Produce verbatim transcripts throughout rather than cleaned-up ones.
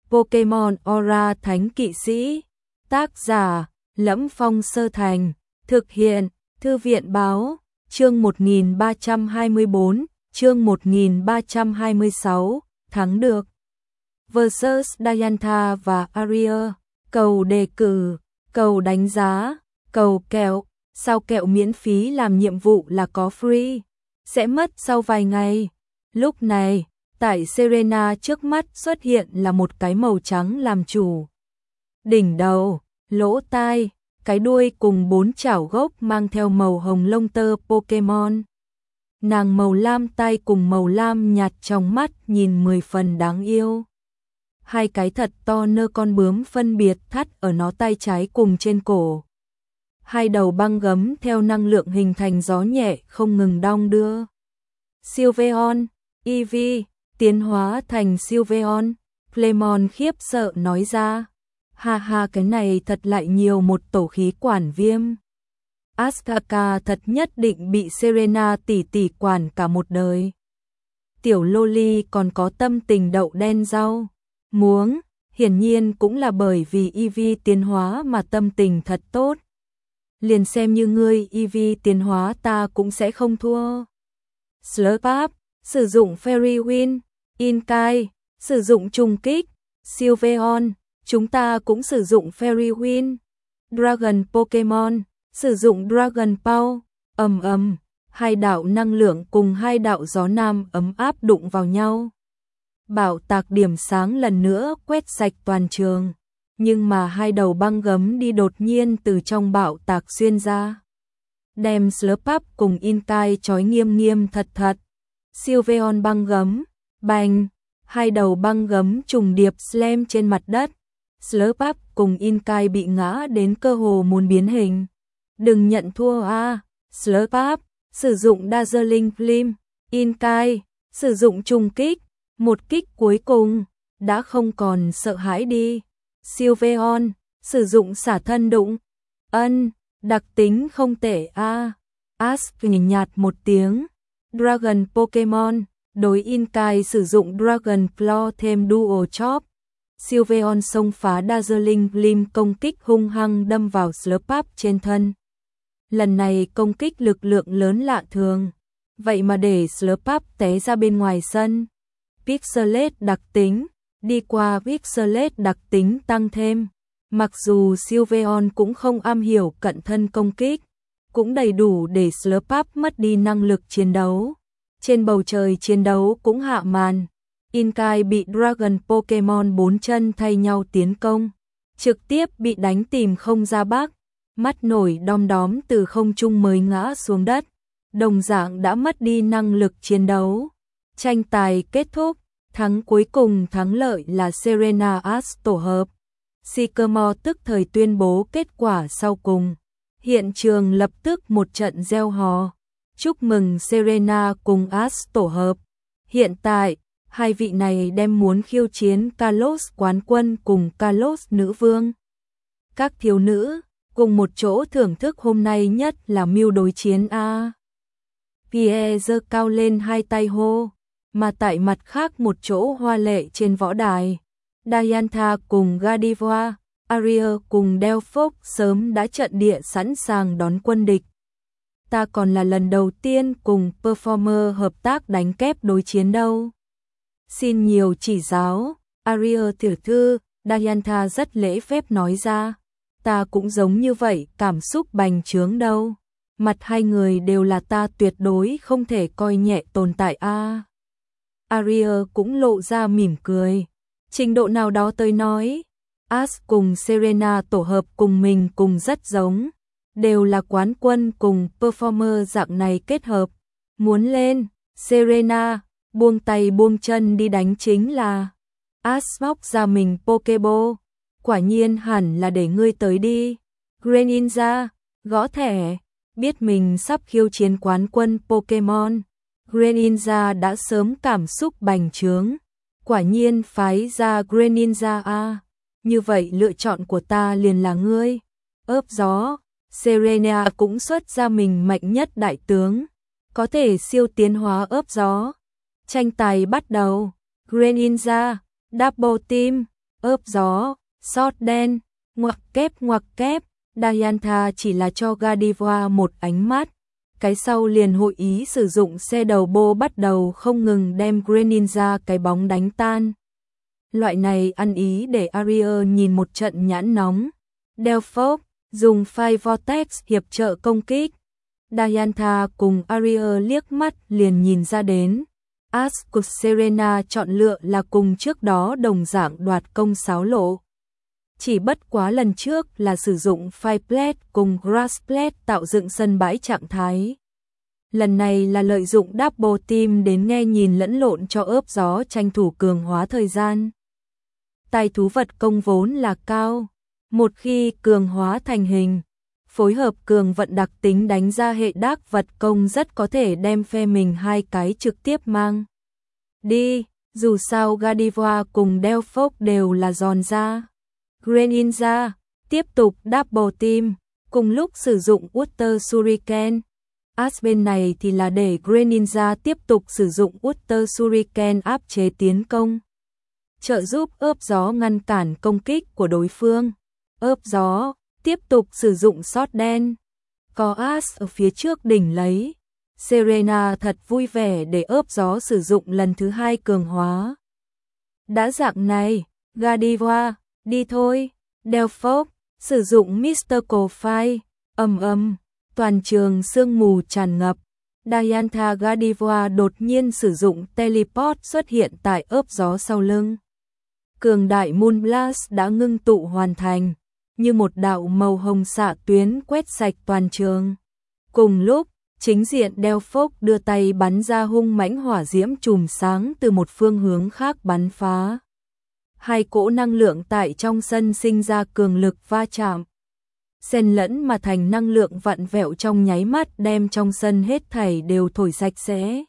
Pokemon Aura Thánh Kỵ Sĩ. Tác giả: Lẫm Phong Sơ Thành. Thực hiện: Thư viện Báo. Chương một nghìn ba trăm hai mươi bốn, chương một nghìn ba trăm hai mươi sáu, thắng được. Versus Diantha và Aria. Cầu đề cử, cầu đánh giá, cầu kẹo. Sao kẹo miễn phí làm nhiệm vụ là có free, sẽ mất sau vài ngày. Lúc này, tại Serena trước mắt xuất hiện là một cái màu trắng làm chủ. Đỉnh đầu, lỗ tai, cái đuôi cùng bốn chảo gốc mang theo màu hồng lông tơ Pokemon. Nàng màu lam tai cùng màu lam nhạt trong mắt nhìn mười phần đáng yêu. Hai cái thật to nơ con bướm phân biệt thắt ở nó tay trái cùng trên cổ. Hai đầu băng gấm theo năng lượng hình thành gió nhẹ không ngừng đong đưa. Sylveon, Eevee, tiến hóa thành Sylveon, Clemon khiếp sợ nói ra. Ha ha, cái này thật lại nhiều một tổ khí quản viêm. Azteca thật nhất định bị Serena tỷ tỷ quản cả một đời. Tiểu Loli còn có tâm tình đậu đen rau muống, hiển nhiên cũng là bởi vì Eevee tiến hóa mà tâm tình thật tốt. Liền xem như ngươi Eevee tiến hóa ta cũng sẽ không thua. Slurp, sử dụng Fairy Wind. Inkai, sử dụng trùng kích. Sylveon, chúng ta cũng sử dụng Fairy Wind. Dragon Pokemon, sử dụng Dragon Power. Ầm ầm, hai đạo năng lượng cùng hai đạo gió nam ấm áp đụng vào nhau. Bạo tạc điểm sáng lần nữa quét sạch toàn trường. Nhưng mà hai đầu băng gấm đi đột nhiên từ trong bạo tạc xuyên ra. Đem Slurp cùng Inkai trói nghiêm nghiêm thật thật. Sylveon băng gấm, bành, hai đầu băng gấm trùng điệp slam trên mặt đất. Slurp cùng Inkai bị ngã đến cơ hồ muốn biến hình. Đừng nhận thua a, à. Slurp, sử dụng Dazzling Gleam. Inkai, sử dụng trùng kích. Một kích cuối cùng, đã không còn sợ hãi đi. Sylveon, sử dụng xả thân đụng. Ân, đặc tính không tệ a. À. Ash nhàn nhạt một tiếng. Dragon Pokemon, đối Inkai sử dụng Dragon Claw thêm Dual Chop. Sylveon xông phá Dazzling Gleam công kích hung hăng đâm vào Slurp trên thân. Lần này công kích lực lượng lớn lạ thường, vậy mà để Slurp té ra bên ngoài sân. Pixelate đặc tính, đi qua Pixelate đặc tính tăng thêm. Mặc dù Sylveon cũng không am hiểu cận thân công kích, cũng đầy đủ để Slurp mất đi năng lực chiến đấu. Trên bầu trời chiến đấu cũng hạ màn. Inkai bị Dragon Pokemon bốn chân thay nhau tiến công, trực tiếp bị đánh tìm không ra bắc, mắt nổi đom đóm từ không trung mới ngã xuống đất, đồng dạng đã mất đi năng lực chiến đấu. Tranh tài kết thúc, thắng cuối cùng thắng lợi là Serena Ash tổ hợp. Sycamore tức thời tuyên bố kết quả sau cùng. Hiện trường lập tức một trận reo hò, chúc mừng Serena cùng Ash tổ hợp. Hiện tại, hai vị này đem muốn khiêu chiến Kalos quán quân cùng Kalos nữ vương. Các thiếu nữ, cùng một chỗ thưởng thức hôm nay nhất là mưu đối chiến A. Pierre giơ cao lên hai tay hô, mà tại mặt khác một chỗ hoa lệ trên võ đài. Diantha cùng Gardevoir, Aria cùng Delphox sớm đã trận địa sẵn sàng đón quân địch. Ta còn là lần đầu tiên cùng performer hợp tác đánh kép đối chiến đâu. Xin nhiều chỉ giáo, Aria tiểu thư, Diantha rất lễ phép nói ra. Ta cũng giống như vậy, cảm xúc bành trướng đâu. Mặt hai người đều là ta tuyệt đối không thể coi nhẹ tồn tại a. À. Aria cũng lộ ra mỉm cười. Trình độ nào đó tôi nói, Ash cùng Serena tổ hợp cùng mình cùng rất giống, đều là quán quân cùng performer dạng này kết hợp. Muốn lên, Serena, buông tay buông chân đi đánh chính là. Ash móc ra mình Pokeball, quả nhiên hẳn là để ngươi tới đi. Greninja, gõ thẻ, biết mình sắp khiêu chiến quán quân Pokemon. Greninja đã sớm cảm xúc bành trướng, quả nhiên phái ra Greninja a. Như vậy lựa chọn của ta liền là ngươi. Ớp gió, Serena cũng xuất ra mình mạnh nhất đại tướng, có thể siêu tiến hóa ớp gió. Tranh tài bắt đầu, Greninja, Double Team, ớp gió, sót đen, ngoặc kép ngoặc kép, Diantha chỉ là cho Gardevoir một ánh mắt. Cái sau liền hội ý sử dụng xe đầu bô bắt đầu không ngừng đem Greninja cái bóng đánh tan. Loại này ăn ý để Ariel nhìn một trận nhãn nóng. Delphox dùng Fire Vortex hiệp trợ công kích. Diantha cùng Ariel liếc mắt liền nhìn ra đến. Ash của Serena chọn lựa là cùng trước đó đồng dạng đoạt công sáo lộ. Chỉ bất quá lần trước là sử dụng Fire Blade cùng Grass Blade tạo dựng sân bãi trạng thái. Lần này là lợi dụng Double Team đến nghe nhìn lẫn lộn cho ớp gió tranh thủ cường hóa thời gian. Tài thú vật công vốn là cao. Một khi cường hóa thành hình, phối hợp cường vận đặc tính đánh ra hệ đác vật công rất có thể đem phe mình hai cái trực tiếp mang đi, dù sao Gardevoir cùng Delphox đều là giòn da. Greninja tiếp tục Double Team, cùng lúc sử dụng Water Shuriken. Ash bên này thì là để Greninja tiếp tục sử dụng Water Shuriken áp chế tiến công, trợ giúp ớp gió ngăn cản công kích của đối phương. Ớp gió tiếp tục sử dụng sót đen, có Ash ở phía trước đỉnh lấy. Serena thật vui vẻ để ớp gió sử dụng lần thứ hai cường hóa. Đã dạng này, Gardevoir, đi thôi. Delphox sử dụng Mystical Fire, ầm ầm, toàn trường sương mù tràn ngập. Diantha Gardevoir đột nhiên sử dụng Teleport xuất hiện tại ớp gió sau lưng. Cường đại Moonblast đã ngưng tụ hoàn thành, như một đạo màu hồng xạ tuyến quét sạch toàn trường. Cùng lúc, chính diện Delphox đưa tay bắn ra hung mãnh hỏa diễm chùm sáng từ một phương hướng khác bắn phá. Hai cỗ năng lượng tại trong sân sinh ra cường lực va chạm, xen lẫn mà thành năng lượng vặn vẹo trong nháy mắt đem trong sân hết thảy đều thổi sạch sẽ.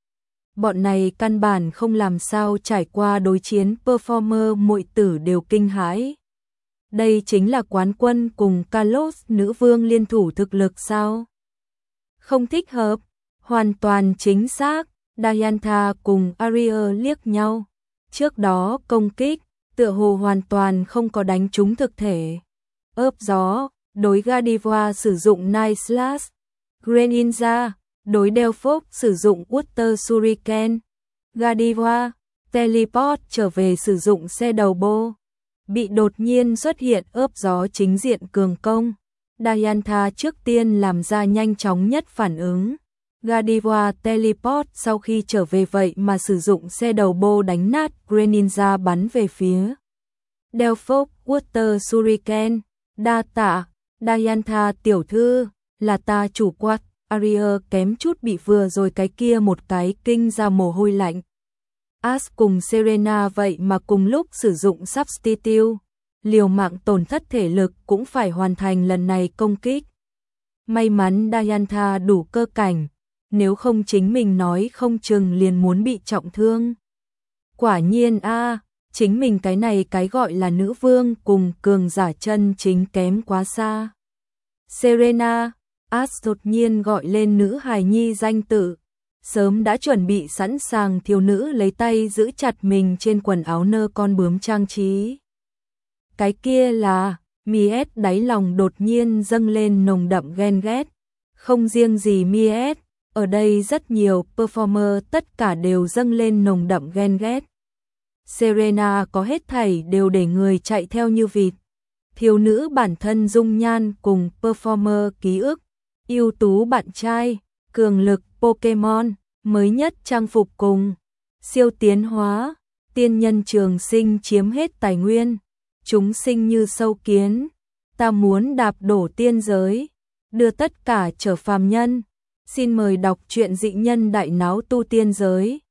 Bọn này căn bản không làm sao trải qua đối chiến, performer muội tử đều kinh hãi. Đây chính là quán quân cùng Kalos nữ vương liên thủ thực lực sao? Không thích hợp, hoàn toàn chính xác. Diantha cùng Ariel liếc nhau. Trước đó công kích, tựa hồ hoàn toàn không có đánh trúng thực thể. Ớp gió, đối Gardevoir sử dụng Night Slash. Greninja, đối Delphox sử dụng Water Shuriken. Gardevoir, Teleport trở về sử dụng xe đầu bô. Bị đột nhiên xuất hiện ớp gió chính diện cường công. Diantha trước tiên làm ra nhanh chóng nhất phản ứng. Gardevoir Teleport sau khi trở về vậy mà sử dụng xe đầu bô đánh nát Greninja bắn về phía Delphox. Water Shuriken, đa tạ, Diantha tiểu thư, là ta chủ quạt. Ariel kém chút bị vừa rồi cái kia một cái kinh ra mồ hôi lạnh. Ash cùng Serena vậy mà cùng lúc sử dụng Substitute, liều mạng tổn thất thể lực cũng phải hoàn thành lần này công kích. May mắn Diantha đủ cơ cảnh, nếu không chính mình nói không chừng liền muốn bị trọng thương. Quả nhiên a, à, chính mình cái này cái gọi là nữ vương cùng cường giả chân chính kém quá xa. Serena, Ash đột nhiên gọi lên nữ hài nhi danh tự. Sớm đã chuẩn bị sẵn sàng thiếu nữ lấy tay giữ chặt mình trên quần áo nơ con bướm trang trí. Cái kia là, Miet đáy lòng đột nhiên dâng lên nồng đậm ghen ghét. Không riêng gì Miet, ở đây rất nhiều performer tất cả đều dâng lên nồng đậm ghen ghét. Serena có hết thảy đều để người chạy theo như vịt. Thiếu nữ bản thân dung nhan cùng performer ký ức, ưu tú bạn trai, cường lực Pokemon, mới nhất trang phục cùng siêu tiến hóa, tiên nhân trường sinh chiếm hết tài nguyên, chúng sinh như sâu kiến, ta muốn đạp đổ tiên giới, đưa tất cả trở phàm nhân. Xin mời đọc truyện dị nhân đại náo tu tiên giới.